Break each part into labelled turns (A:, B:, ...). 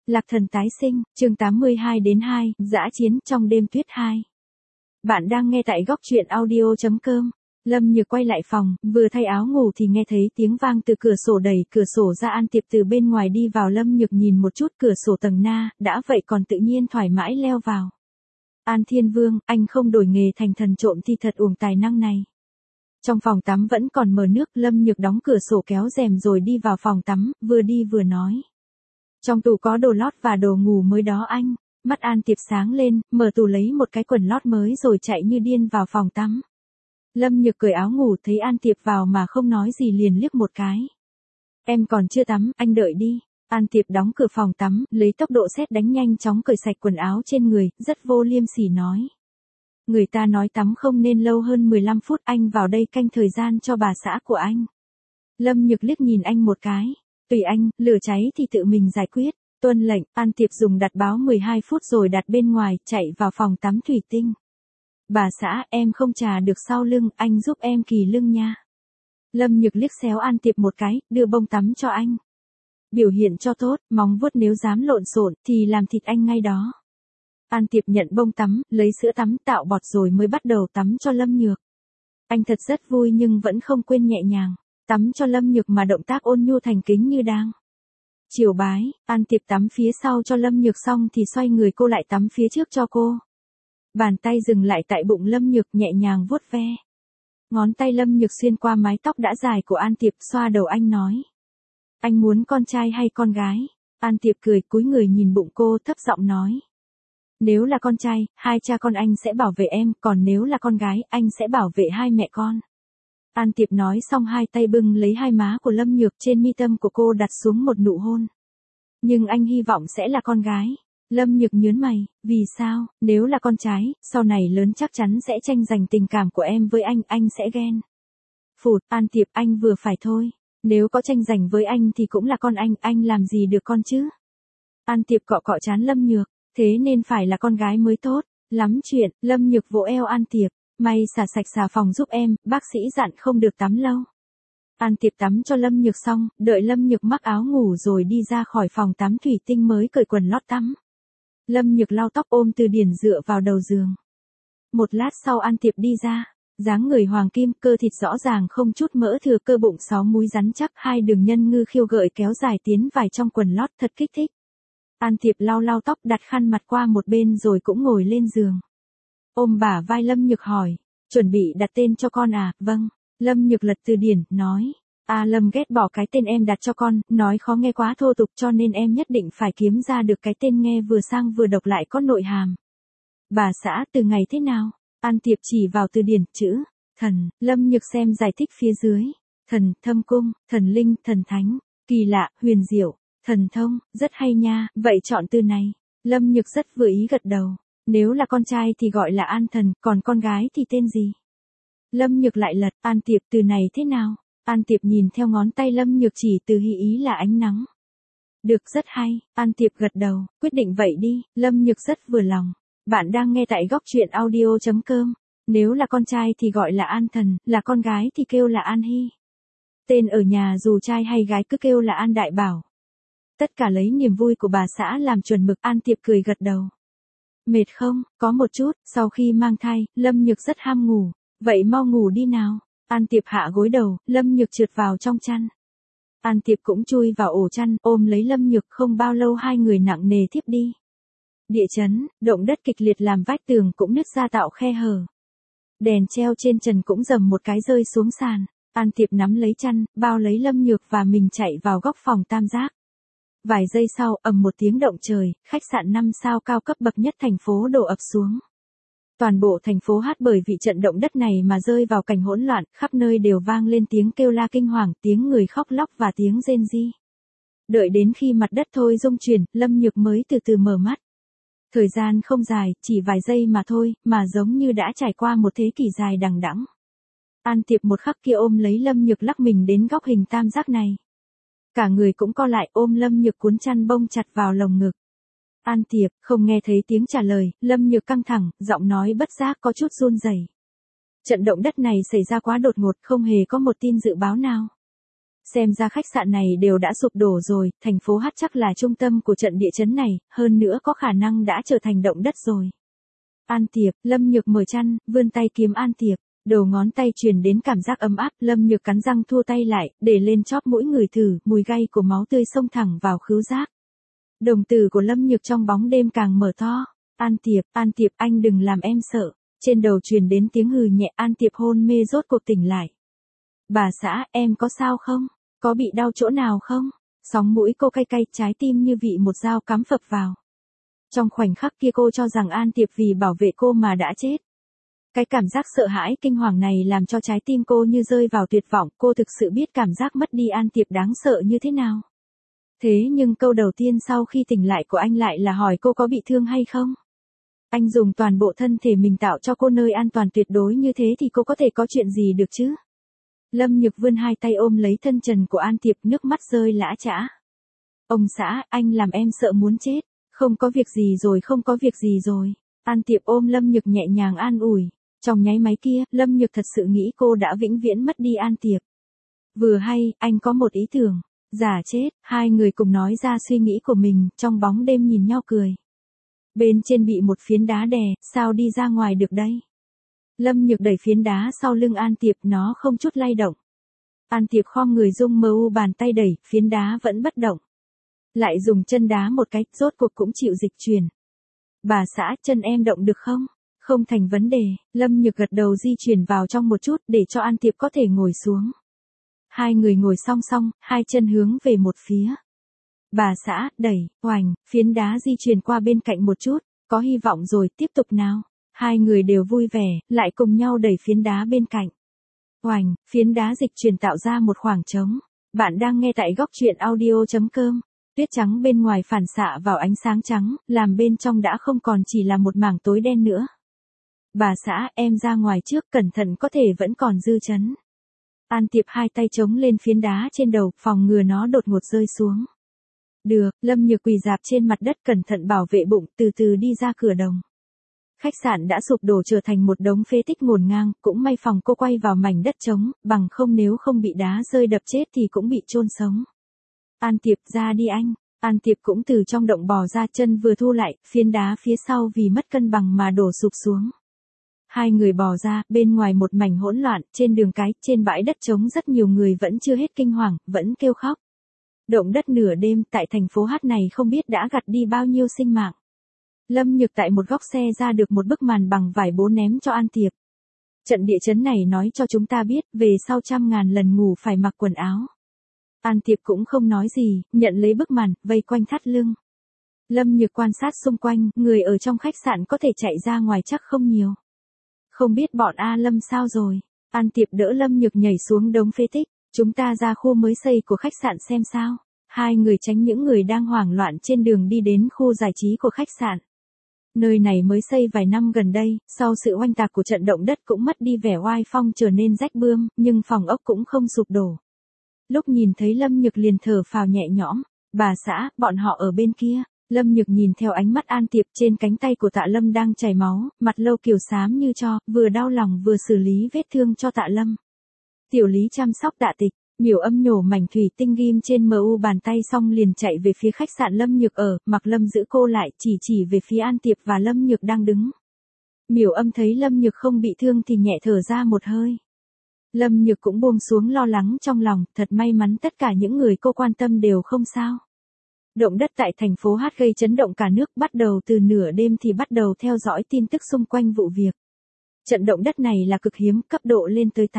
A: Lạc Thần tái sinh, chương 82-2, dã chiến trong đêm tuyết 2. Bạn đang nghe tại góc truyện audio.com. Lâm Nhược quay lại phòng, vừa thay áo ngủ thì nghe thấy tiếng vang từ cửa sổ, đẩy cửa sổ ra. An Tiệp từ bên ngoài đi vào. Lâm Nhược nhìn một chút cửa sổ tầng na, đã vậy còn tự nhiên thoải mái leo vào. An Thiên Vương, anh không đổi nghề thành thần trộm thì thật uổng tài năng này. Trong phòng tắm vẫn còn mờ nước, Lâm Nhược đóng cửa sổ kéo rèm rồi đi vào phòng tắm, vừa đi vừa nói. Trong tủ có đồ lót và đồ ngủ mới đó anh. Mắt An Tiệp sáng lên, mở tủ lấy một cái quần lót mới rồi chạy như điên vào phòng tắm. Lâm Nhược cởi áo ngủ thấy An Tiệp vào mà không nói gì liền liếc một cái. Em còn chưa tắm, anh đợi đi. An Tiệp đóng cửa phòng tắm, lấy tốc độ sét đánh nhanh chóng cởi sạch quần áo trên người, rất vô liêm sỉ nói. Người ta nói tắm không nên lâu hơn 15 phút, anh vào đây canh thời gian cho bà xã của anh. Lâm Nhược liếc nhìn anh một cái. Tùy anh, lửa cháy thì tự mình giải quyết. Tuân lệnh. An Tiệp dùng đặt báo 12 phút rồi đặt bên ngoài, chạy vào phòng tắm thủy tinh. Bà xã, em không chà được sau lưng, anh giúp em kỳ lưng nha. Lâm Nhược liếc xéo An Tiệp một cái, đưa bông tắm cho anh. Biểu hiện cho tốt, móng vuốt nếu dám lộn xộn thì làm thịt anh ngay đó. An Tiệp nhận bông tắm, lấy sữa tắm tạo bọt rồi mới bắt đầu tắm cho Lâm Nhược. Anh thật rất vui nhưng vẫn không quên nhẹ nhàng. Tắm cho Lâm Nhược mà động tác ôn nhu thành kính như đang chiều bái. An Tiệp tắm phía sau cho Lâm Nhược xong thì xoay người cô lại tắm phía trước cho cô. Bàn tay dừng lại tại bụng Lâm Nhược nhẹ nhàng vuốt ve. Ngón tay Lâm Nhược xuyên qua mái tóc đã dài của An Tiệp, xoa đầu anh nói. Anh muốn con trai hay con gái? An Tiệp cười cúi người nhìn bụng cô, thấp giọng nói. Nếu là con trai, hai cha con anh sẽ bảo vệ em, còn nếu là con gái, anh sẽ bảo vệ hai mẹ con. An Tiệp nói xong hai tay bưng lấy hai má của Lâm Nhược, trên mi tâm của cô đặt xuống một nụ hôn. Nhưng anh hy vọng sẽ là con gái. Lâm Nhược nhớn mày, vì sao? Nếu là con trai, sau này lớn chắc chắn sẽ tranh giành tình cảm của em với anh sẽ ghen. Phụt, An Tiệp, anh vừa phải thôi. Nếu có tranh giành với anh thì cũng là con anh làm gì được con chứ? An Tiệp cọ cọ trán Lâm Nhược, thế nên phải là con gái mới tốt. Lắm chuyện. Lâm Nhược vỗ eo An Tiệp. May xả sạch xà phòng giúp em, bác sĩ dặn không được tắm lâu. An Tiệp tắm cho Lâm Nhược xong, đợi Lâm Nhược mắc áo ngủ rồi đi ra khỏi phòng tắm thủy tinh mới cởi quần lót tắm. Lâm Nhược lau tóc ôm từ điển dựa vào đầu giường. Một lát sau An Tiệp đi ra, dáng người hoàng kim, cơ thịt rõ ràng không chút mỡ thừa, cơ bụng 6 múi rắn chắc, hai đường nhân ngư khiêu gợi kéo dài tiến vài trong quần lót, thật kích thích. An Tiệp lau tóc, đặt khăn mặt qua một bên rồi cũng ngồi lên giường. Ôm bả vai Lâm Nhược hỏi, chuẩn bị đặt tên cho con à? Vâng. Lâm Nhược lật từ điển, nói. Lâm ghét bỏ cái tên em đặt cho con, nói khó nghe quá thô tục cho nên em nhất định phải kiếm ra được cái tên nghe vừa sang vừa độc lại có nội hàm. Bà xã, từ ngày thế nào? An Tiệp chỉ vào từ điển, chữ thần. Lâm Nhược xem giải thích phía dưới. Thần, thâm cung, thần linh, thần thánh, kỳ lạ, huyền diệu, thần thông, rất hay nha, vậy chọn từ này. Lâm Nhược rất vừa ý gật đầu. Nếu là con trai thì gọi là An Thần, còn con gái thì tên gì? Lâm Nhược lại lật, An Tiệp, từ này thế nào? An Tiệp nhìn theo ngón tay Lâm Nhược chỉ từ hy ý là ánh nắng. Được, rất hay. An Tiệp gật đầu, quyết định vậy đi. Lâm Nhược rất vừa lòng. Bạn đang nghe tại góc truyện audio.com. Nếu là con trai thì gọi là An Thần, là con gái thì kêu là An Hy. Tên ở nhà dù trai hay gái cứ kêu là An Đại Bảo. Tất cả lấy niềm vui của bà xã làm chuẩn mực. An Tiệp cười gật đầu. Mệt không? Có một chút. Sau khi mang thai, Lâm Nhược rất ham ngủ. Vậy mau ngủ đi nào. An Tiệp hạ gối đầu, Lâm Nhược trượt vào trong chăn. An Tiệp cũng chui vào ổ chăn, ôm lấy Lâm Nhược, không bao lâu hai người nặng nề thiếp đi. Địa chấn, động đất kịch liệt làm vách tường cũng nứt ra tạo khe hở. Đèn treo trên trần cũng rầm một cái rơi xuống sàn. An Tiệp nắm lấy chăn, bao lấy Lâm Nhược và mình chạy vào góc phòng tam giác. Vài giây sau, ầm một tiếng động trời, khách sạn 5 sao cao cấp bậc nhất thành phố đổ ập xuống. Toàn bộ thành phố hát bởi vì trận động đất này mà rơi vào cảnh hỗn loạn, khắp nơi đều vang lên tiếng kêu la kinh hoàng, tiếng người khóc lóc và tiếng rên ri. Đợi đến khi mặt đất thôi rung chuyển, Lâm Nhược mới từ từ mở mắt. Thời gian không dài, chỉ vài giây mà thôi, mà giống như đã trải qua một thế kỷ dài đằng đẵng. An Tiệp một khắc kia ôm lấy Lâm Nhược lắc mình đến góc hình tam giác này. Cả người cũng co lại ôm Lâm Nhược cuốn chăn bông chặt vào lồng ngực. An Tiệp, không nghe thấy tiếng trả lời, Lâm Nhược căng thẳng, giọng nói bất giác có chút run rẩy. Trận động đất này xảy ra quá đột ngột, không hề có một tin dự báo nào. Xem ra khách sạn này đều đã sụp đổ rồi, thành phố H chắc là trung tâm của trận địa chấn này, hơn nữa có khả năng đã trở thành động đất rồi. An Tiệp, Lâm Nhược mở chăn, vươn tay kiếm An Tiệp. Đầu ngón tay truyền đến cảm giác ấm áp, Lâm Nhược cắn răng thua tay lại, để lên chóp mũi người thử, mùi gay của máu tươi xông thẳng vào khứu giác. Đồng tử của Lâm Nhược trong bóng đêm càng mở to. An Tiệp, anh đừng làm em sợ. Trên đầu truyền đến tiếng hừ nhẹ, An Tiệp hôn mê rốt cuộc tỉnh lại. Bà xã, em có sao không? Có bị đau chỗ nào không? Sóng mũi cô cay cay, trái tim như bị một dao cắm phập vào. Trong khoảnh khắc kia cô cho rằng An Tiệp vì bảo vệ cô mà đã chết. Cái cảm giác sợ hãi kinh hoàng này làm cho trái tim cô như rơi vào tuyệt vọng, cô thực sự biết cảm giác mất đi An Tiệp đáng sợ như thế nào. Thế nhưng câu đầu tiên sau khi tỉnh lại của anh lại là hỏi cô có bị thương hay không. Anh dùng toàn bộ thân thể mình tạo cho cô nơi an toàn tuyệt đối như thế thì cô có thể có chuyện gì được chứ. Lâm Nhược vươn hai tay ôm lấy thân trần của An Tiệp, nước mắt rơi lã chã. Ông xã, anh làm em sợ muốn chết. Không có việc gì rồi, không có việc gì rồi. An Tiệp ôm Lâm Nhược nhẹ nhàng an ủi. Trong nháy máy kia, Lâm Nhược thật sự nghĩ cô đã vĩnh viễn mất đi An Tiệp. Vừa hay, anh có một ý tưởng. Giả chết, hai người cùng nói ra suy nghĩ của mình, trong bóng đêm nhìn nhau cười. Bên trên bị một phiến đá đè, sao đi ra ngoài được đây? Lâm Nhược đẩy phiến đá sau lưng An Tiệp, nó không chút lay động. An Tiệp khom người rung mơ u bàn tay đẩy, phiến đá vẫn bất động. Lại dùng chân đá một cái, rốt cuộc cũng chịu dịch chuyển. Bà xã, chân em động được không? Không thành vấn đề, Lâm Nhược gật đầu di chuyển vào trong một chút để cho An Tiệp có thể ngồi xuống. Hai người ngồi song song, hai chân hướng về một phía. Bà xã, đẩy, oành, phiến đá di chuyển qua bên cạnh một chút, có hy vọng rồi, tiếp tục nào. Hai người đều vui vẻ, lại cùng nhau đẩy phiến đá bên cạnh. Oành, phiến đá dịch chuyển tạo ra một khoảng trống. Bạn đang nghe tại góc truyện audio.com. Tuyết trắng bên ngoài phản xạ vào ánh sáng trắng, làm bên trong đã không còn chỉ là một mảng tối đen nữa. Bà xã, em ra ngoài trước, cẩn thận có thể vẫn còn dư chấn. An Tiệp hai tay chống lên phiến đá trên đầu, phòng ngừa nó đột ngột rơi xuống. Được, Lâm Nhược quỳ dạp trên mặt đất cẩn thận bảo vệ bụng, từ từ đi ra cửa đồng. Khách sạn đã sụp đổ trở thành một đống phế tích ngổn ngang, cũng may phòng cô quay vào mảnh đất trống, bằng không nếu không bị đá rơi đập chết thì cũng bị chôn sống. An Tiệp, ra đi anh. An Tiệp cũng từ trong động bò ra, chân vừa thu lại, phiến đá phía sau vì mất cân bằng mà đổ sụp xuống. Hai người bò ra, bên ngoài một mảnh hỗn loạn, trên đường cái, trên bãi đất trống rất nhiều người vẫn chưa hết kinh hoàng, vẫn kêu khóc. Động đất nửa đêm tại thành phố H này không biết đã gặt đi bao nhiêu sinh mạng. Lâm Nhược tại một góc xe ra được một bức màn bằng vải bố ném cho An Tiệp. Trận địa chấn này nói cho chúng ta biết, về sau 100.000 lần ngủ phải mặc quần áo. An Tiệp cũng không nói gì, nhận lấy bức màn, vây quanh thắt lưng. Lâm Nhược quan sát xung quanh, người ở trong khách sạn có thể chạy ra ngoài chắc không nhiều. Không biết bọn A Lâm sao rồi. An Tiệp đỡ Lâm Nhược nhảy xuống đống phế tích. Chúng ta ra khu mới xây của khách sạn xem sao. Hai người tránh những người đang hoảng loạn trên đường đi đến khu giải trí của khách sạn. Nơi này mới xây vài năm gần đây, sau sự oanh tạc của trận động đất cũng mất đi vẻ oai phong trở nên rách bươm, nhưng phòng ốc cũng không sụp đổ. Lúc nhìn thấy Lâm Nhược liền thở phào nhẹ nhõm. Bà xã, bọn họ ở bên kia. Lâm Nhược nhìn theo ánh mắt An Tiệp, trên cánh tay của Tạ Lâm đang chảy máu, mặt Lâu Kiều xám như tro, vừa đau lòng vừa xử lý vết thương cho Tạ Lâm. Tiểu Lý chăm sóc Tạ Tịch, Miểu Âm nhổ mảnh thủy tinh ghim trên MU bàn tay xong liền chạy về phía khách sạn Lâm Nhược ở, Mặc Lâm giữ cô lại, chỉ về phía An Tiệp và Lâm Nhược đang đứng. Miểu Âm thấy Lâm Nhược không bị thương thì nhẹ thở ra một hơi. Lâm Nhược cũng buông xuống lo lắng trong lòng, thật may mắn tất cả những người cô quan tâm đều không sao. Động đất tại thành phố H gây chấn động cả nước, bắt đầu từ nửa đêm thì bắt đầu theo dõi tin tức xung quanh vụ việc. Trận động đất này là cực hiếm, cấp độ lên tới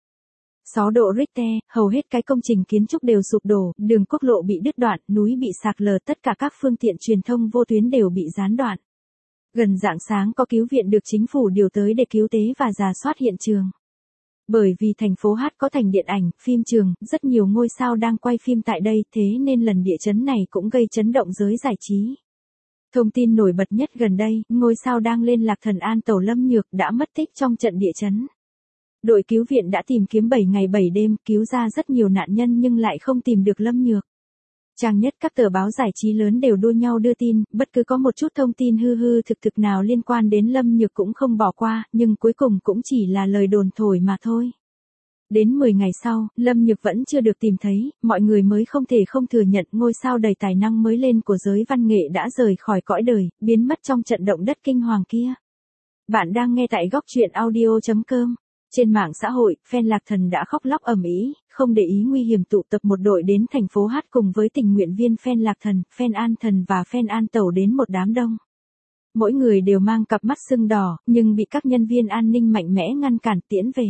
A: 8,6 độ Richter, hầu hết cái công trình kiến trúc đều sụp đổ, đường quốc lộ bị đứt đoạn, núi bị sạt lở, tất cả các phương tiện truyền thông vô tuyến đều bị gián đoạn. Gần rạng sáng có cứu viện được chính phủ điều tới để cứu tế và rà soát hiện trường. Bởi vì thành phố H có thành điện ảnh, phim trường, rất nhiều ngôi sao đang quay phim tại đây, thế nên lần địa chấn này cũng gây chấn động giới giải trí. Thông tin nổi bật nhất gần đây, ngôi sao đang lên Lạc Thần An tẩu Lâm Nhược đã mất tích trong trận địa chấn. Đội cứu viện đã tìm kiếm 7 ngày 7 đêm, cứu ra rất nhiều nạn nhân nhưng lại không tìm được Lâm Nhược. Trang nhất các tờ báo giải trí lớn đều đua nhau đưa tin, bất cứ có một chút thông tin hư thực nào liên quan đến Lâm Nhược cũng không bỏ qua, nhưng cuối cùng cũng chỉ là lời đồn thổi mà thôi. Đến 10 ngày sau, Lâm Nhược vẫn chưa được tìm thấy, mọi người mới không thể không thừa nhận ngôi sao đầy tài năng mới lên của giới văn nghệ đã rời khỏi cõi đời, biến mất trong trận động đất kinh hoàng kia. Bạn đang nghe tại góc truyện audio.com. Trên mạng xã hội, fan Lạc Thần đã khóc lóc ầm ĩ, không để ý nguy hiểm tụ tập một đội đến thành phố hát cùng với tình nguyện viên fan Lạc Thần, fan An Thần và fan An Tẩu đến một đám đông. Mỗi người đều mang cặp mắt sưng đỏ, nhưng bị các nhân viên an ninh mạnh mẽ ngăn cản tiễn về.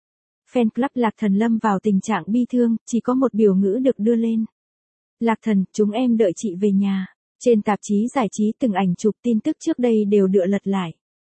A: Fan club Lạc Thần lâm vào tình trạng bi thương, chỉ có một biểu ngữ được đưa lên. Lạc Thần, chúng em đợi chị về nhà. Trên tạp chí giải trí từng ảnh chụp tin tức trước đây đều được lật lại.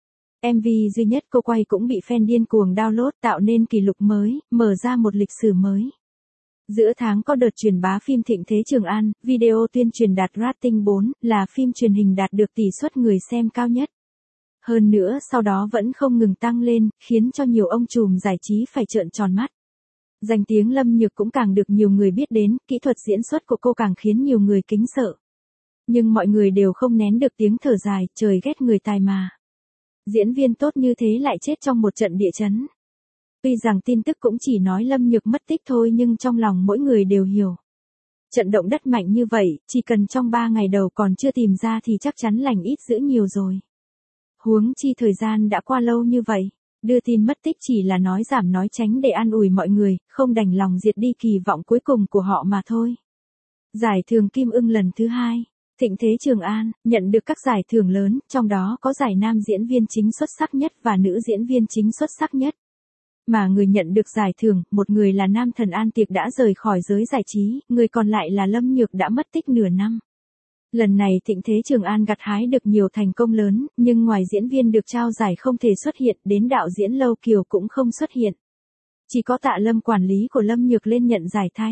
A: MV duy nhất cô quay cũng bị fan điên cuồng download tạo nên kỷ lục mới, mở ra một lịch sử mới. Giữa tháng có đợt truyền bá phim Thịnh Thế Trường An, video tuyên truyền đạt rating 4, là phim truyền hình đạt được tỷ suất người xem cao nhất. Hơn nữa sau đó vẫn không ngừng tăng lên, khiến cho nhiều ông trùm giải trí phải trợn tròn mắt. Danh tiếng Lâm Nhược cũng càng được nhiều người biết đến, kỹ thuật diễn xuất của cô càng khiến nhiều người kính sợ. Nhưng mọi người đều không nén được tiếng thở dài, trời ghét người tài mà. Diễn viên tốt như thế lại chết trong một trận địa chấn. Tuy rằng tin tức cũng chỉ nói Lâm Nhược mất tích thôi nhưng trong lòng mỗi người đều hiểu. Trận động đất mạnh như vậy, chỉ cần trong 3 ngày đầu còn chưa tìm ra thì chắc chắn lành ít dữ nhiều rồi. Huống chi thời gian đã qua lâu như vậy, đưa tin mất tích chỉ là nói giảm nói tránh để an ủi mọi người, không đành lòng diệt đi kỳ vọng cuối cùng của họ mà thôi. Giải thưởng Kim Ưng lần thứ 2, Thịnh Thế Trường An, nhận được các giải thưởng lớn, trong đó có giải nam diễn viên chính xuất sắc nhất và nữ diễn viên chính xuất sắc nhất. Mà người nhận được giải thưởng, một người là nam thần An Tiệc đã rời khỏi giới giải trí, người còn lại là Lâm Nhược đã mất tích nửa năm. Lần này Thịnh Thế Trường An gặt hái được nhiều thành công lớn, nhưng ngoài diễn viên được trao giải không thể xuất hiện, đến đạo diễn Lâu Kiều cũng không xuất hiện. Chỉ có Tạ Lâm quản lý của Lâm Nhược lên nhận giải thay.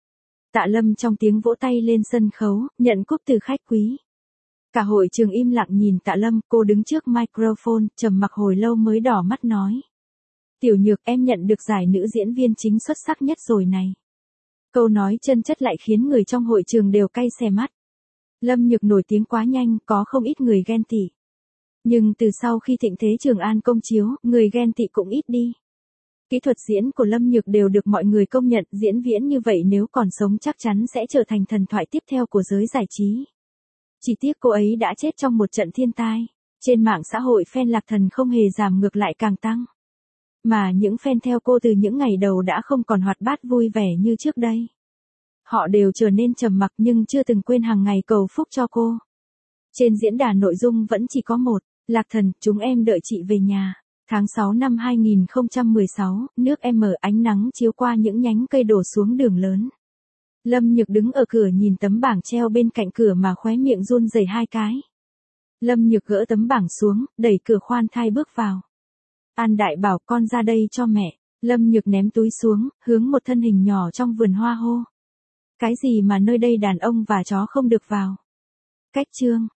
A: Tạ Lâm trong tiếng vỗ tay lên sân khấu, nhận cúp từ khách quý. Cả hội trường im lặng nhìn Tạ Lâm, cô đứng trước microphone, trầm mặc hồi lâu mới đỏ mắt nói. Tiểu Nhược, em nhận được giải nữ diễn viên chính xuất sắc nhất rồi này. Câu nói chân chất lại khiến người trong hội trường đều cay xè mắt. Lâm Nhược nổi tiếng quá nhanh, có không ít người ghen tị. Nhưng từ sau khi Thịnh Thế Trường An công chiếu, người ghen tị cũng ít đi. Kỹ thuật diễn của Lâm Nhược đều được mọi người công nhận, diễn viễn như vậy nếu còn sống chắc chắn sẽ trở thành thần thoại tiếp theo của giới giải trí. Chỉ tiếc cô ấy đã chết trong một trận thiên tai. Trên mạng xã hội fan Lạc Thần không hề giảm ngược lại càng tăng. Mà những fan theo cô từ những ngày đầu đã không còn hoạt bát vui vẻ như trước đây. Họ đều trở nên trầm mặc nhưng chưa từng quên hàng ngày cầu phúc cho cô. Trên diễn đàn nội dung vẫn chỉ có một, Lạc Thần, chúng em đợi chị về nhà. Tháng 6 năm 2016, nước M ánh nắng chiếu qua những nhánh cây đổ xuống đường lớn. Lâm Nhược đứng ở cửa nhìn tấm bảng treo bên cạnh cửa mà khóe miệng run rẩy 2 cái. Lâm Nhược gỡ tấm bảng xuống, đẩy cửa khoan thai bước vào. An Đại bảo con ra đây cho mẹ. Lâm Nhược ném túi xuống, hướng một thân hình nhỏ trong vườn hoa hô. Cái gì mà nơi đây đàn ông và chó không được vào? Cách chương.